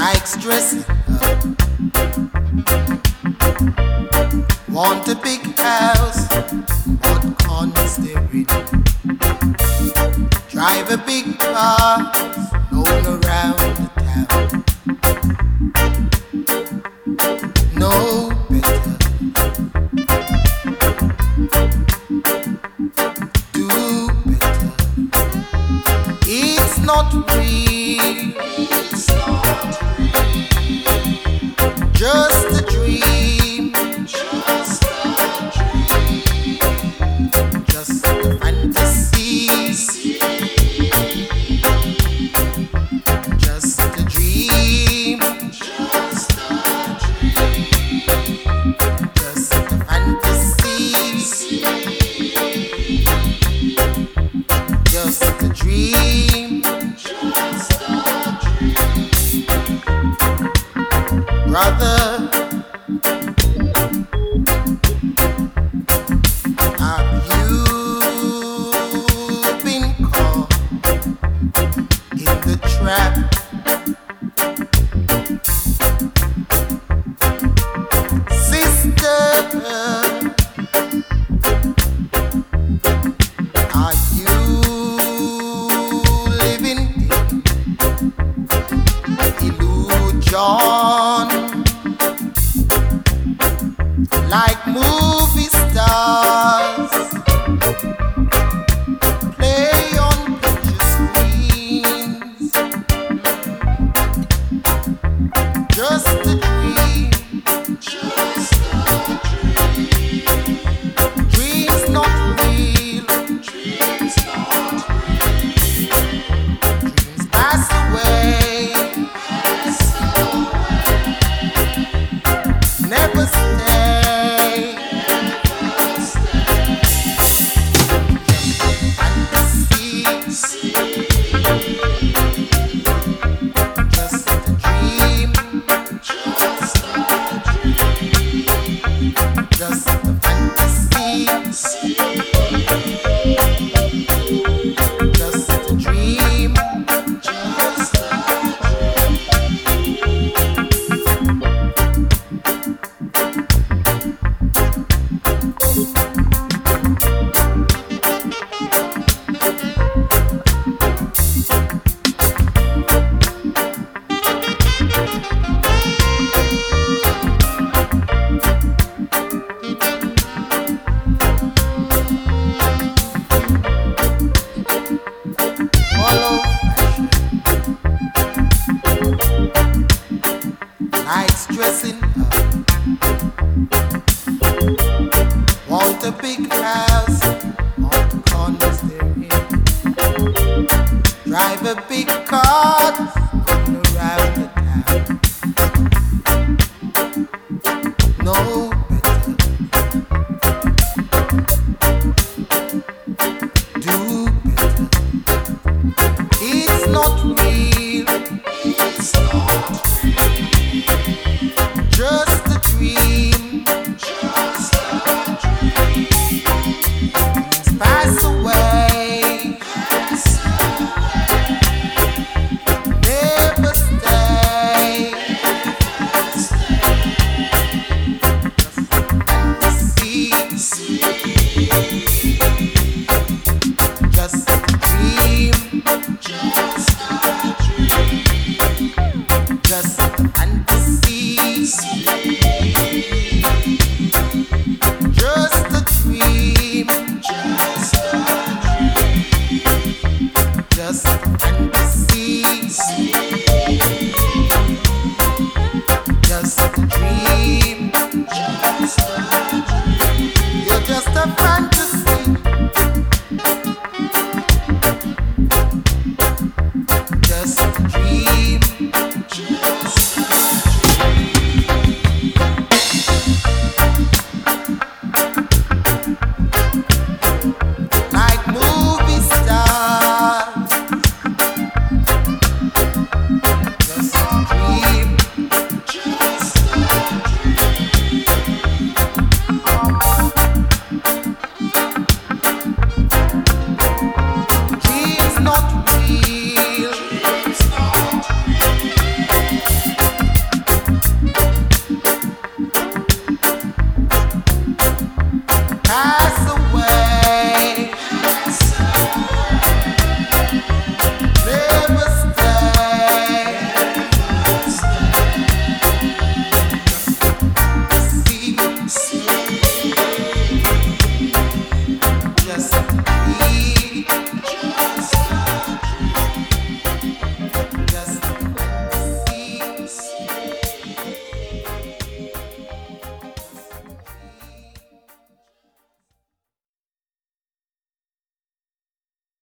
like stressing up. Want a big house, what corner steering? Drive a big car, going around the town. No better. Do better. It's not real. It's not real. Just a dream. Just a dream. Just a fantasy. Just a dream. Just a dream. Just a fantasy. Just a dream. Just a dream. Brother, have you been caught in the trap? Sister, are you living in illusion like movie stars play on picture screens? Just a dream. Just a dream. Dreams not real. Dreams not real. Dreams pass away. Pass away. Never stay. Never stay. Fantasy. Just a dream. Just a dream. Just a fantasy. Just a dream. Just follow fashion like stressing up. Want a big house on the corner steering. Drive a big car, going around the town. No better. Do better. It's not real. It's not real. Just a dream. Just a dream. Dreams pass away. Pass away. Never stay. Never stay. Just a fantasy. Just a dream. Just a dream. Just a fantasy. Just a dream. Just a dream. Just a fantasy. Just a dream. Just a dream. You're just a fantasy. Just a dream. Just a dream. Like movie stars. Just a dream. Just a dream. Dreams not real.